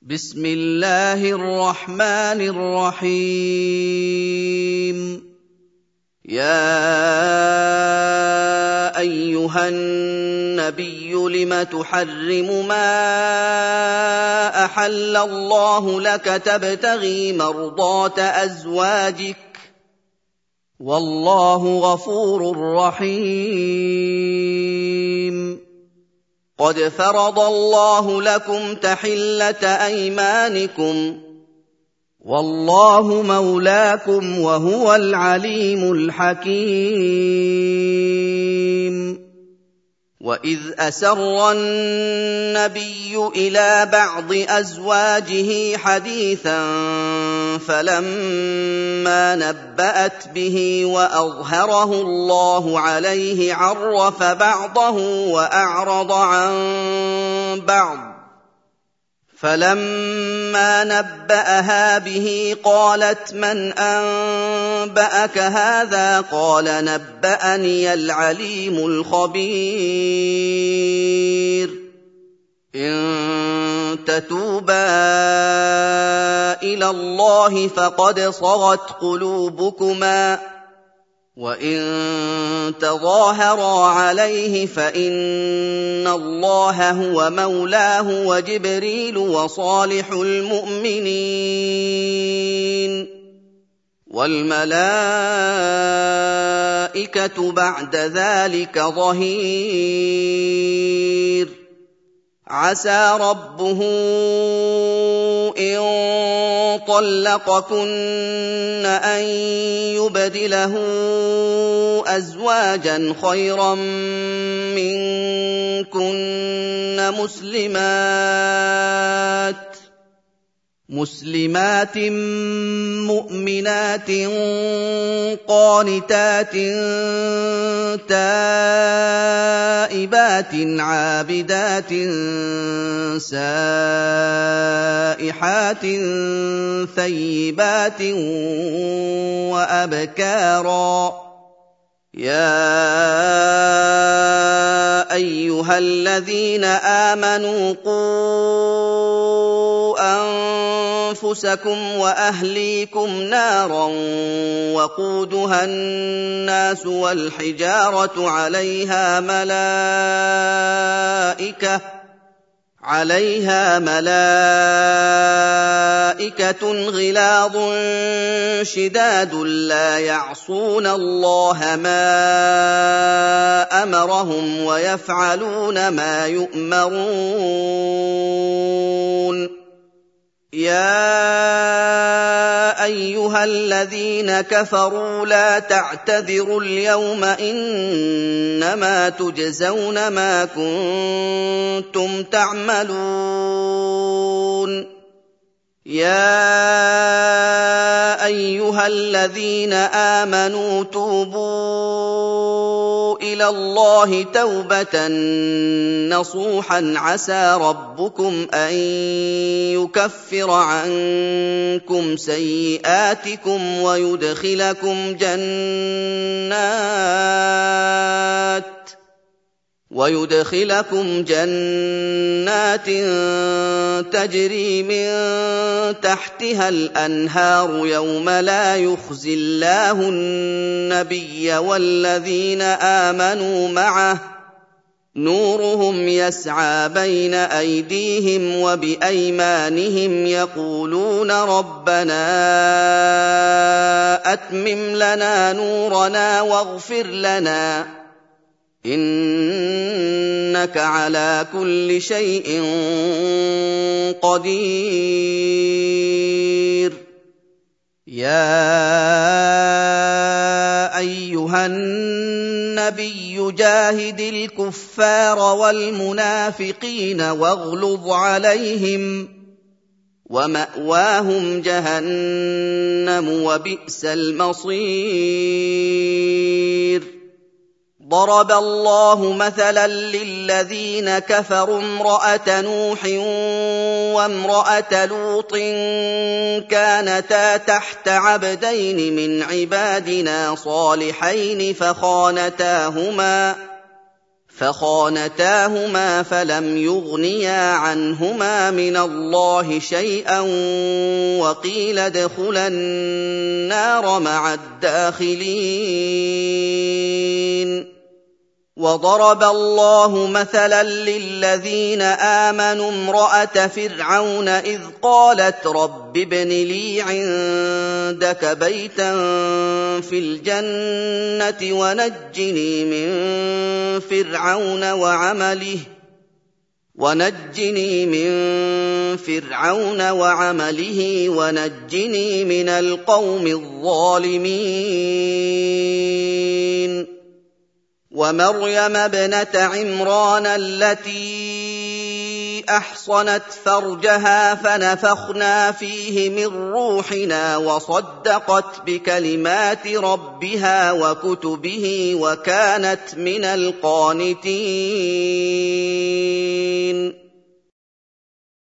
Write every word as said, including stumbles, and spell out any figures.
بسم الله الرحمن الرحيم. يا أيها النبي لم تحرم ما أحل الله لك تبتغي مرضات أزواجك والله غفور رحيم. قد فرض الله لكم تحلة أيمانكم والله مولاكم وهو العليم الحكيم. وإذ أسر النبي إلى بعض أزواجه حديثا فلما نبأت به وأظهره الله عليه عرف بعضه وأعرض عن بعض، فلما نبأها به قالت من أنبأك هذا؟ قال نبأني العليم الخبير. إن تتوبا إلى الله فقد صغت قلوبكما، وإن تظاهرا عليه فإن الله هو مولاه وجبريل وصالح المؤمنين والملائكة بعد ذلك ظهير. عسى ربه إن طلقكن أن يبدله أزواجا خيرا منكن مسلمات مسلمات مؤمنات قانتات تائبات عابدات سائحات ثيبات وأبكارا. يا أيها الذين آمنوا قوا أنفسكم وأهليكم نارا وقودها الناس والحجارة عليها ملائكة عليها ملائكة غلاظ شداد لا يعصون الله ما أمرهم ويفعلون ما يؤمرون. يا أيها الذين كفروا لا تعتذروا اليوم إنما تجزون ما كنتم تعملون. يا أيها الذين آمنوا توبوا إلى الله توبة نصوحا عسى ربكم أن يكفر عنكم سيئاتكم ويدخلكم جنات ويدخلكم جنات تجري من تحتها الأنهار يوم لا يخزي الله النبي والذين آمنوا معه نورهم يسعى بين أيديهم وبأيمانهم يقولون ربنا أتمم لنا نورنا واغفر لنا إنك على كل شيء قدير. يا أيها النبي جاهد الكفار والمنافقين واغلظ عليهم ومأواهم جهنم وبئس المصير. ضرب الله مثلا للذين كفروا امرأة نوح وامرأة لوط كانتا تحت عبدين من عبادنا صالحين فخانتاهما فخانتاهما فلم يغنيا عنهما من الله شيئا وقيل ادخلا النار مع الداخلين. وضرب الله مثلا للذين آمنوا امرأة فرعون إذ قالت رب ابن لي عندك بيتا في الجنة ونجني من فرعون وعمله ونجني من فرعون وعمله ونجني من القوم الظالمين. ومريم ابنة عمران التي أحصنت فرجها فنفخنا فيه من روحنا وصدقت بكلمات ربها وكتبه وكانت من القانتين.